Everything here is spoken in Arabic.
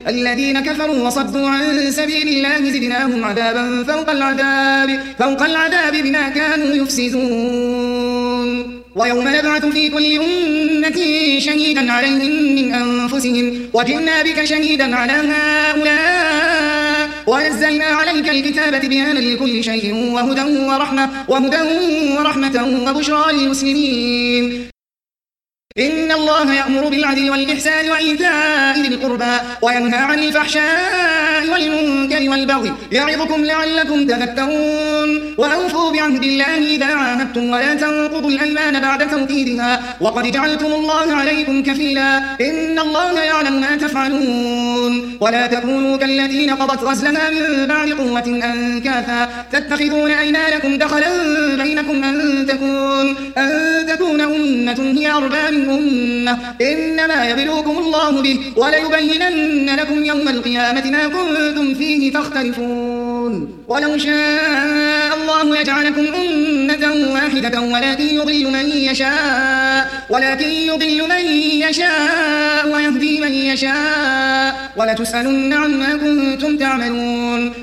الذين كفروا وصدوا عن سبيل الله زدناهم عذابا فوق العذاب بما كانوا يفسدون ويوم نبعث في كل أمة شهيدا عليهم من أنفسهم وجئنا بك شهيدا على هؤلاء ونزلنا عليك الكتاب بيانا لكل شيء وهدى ورحمة وبشرى للمسلمين. إن الله يأمر بالعدل والإحسان وإيتاء ذي القربى وينهى عن الفحشاء والمنكر والبغي يعظكم لعلكم تذكرون. وأوفوا بعهد الله إذا عاهدتم ولا تنقضوا الأيمان بعد توكيدها وقد جعلتم الله عليكم كفيلا إن الله يعلم ما تفعلون. ولا تكونوا كالذين قضت غزلها من بعد قوة أنكاثا تتخذون أيمانكم دخلا بينكم أن تكون أمة هي أربى من أمة إنما يبلوكم الله به وليبينن لكم يوم القيامة ما كنتم فيه تختلفون. ولو شاء الله يجعلكم أمة واحدة ولكن يضل من يشاء ويهدي من يشاء ولتسألن عما كنتم تعملون.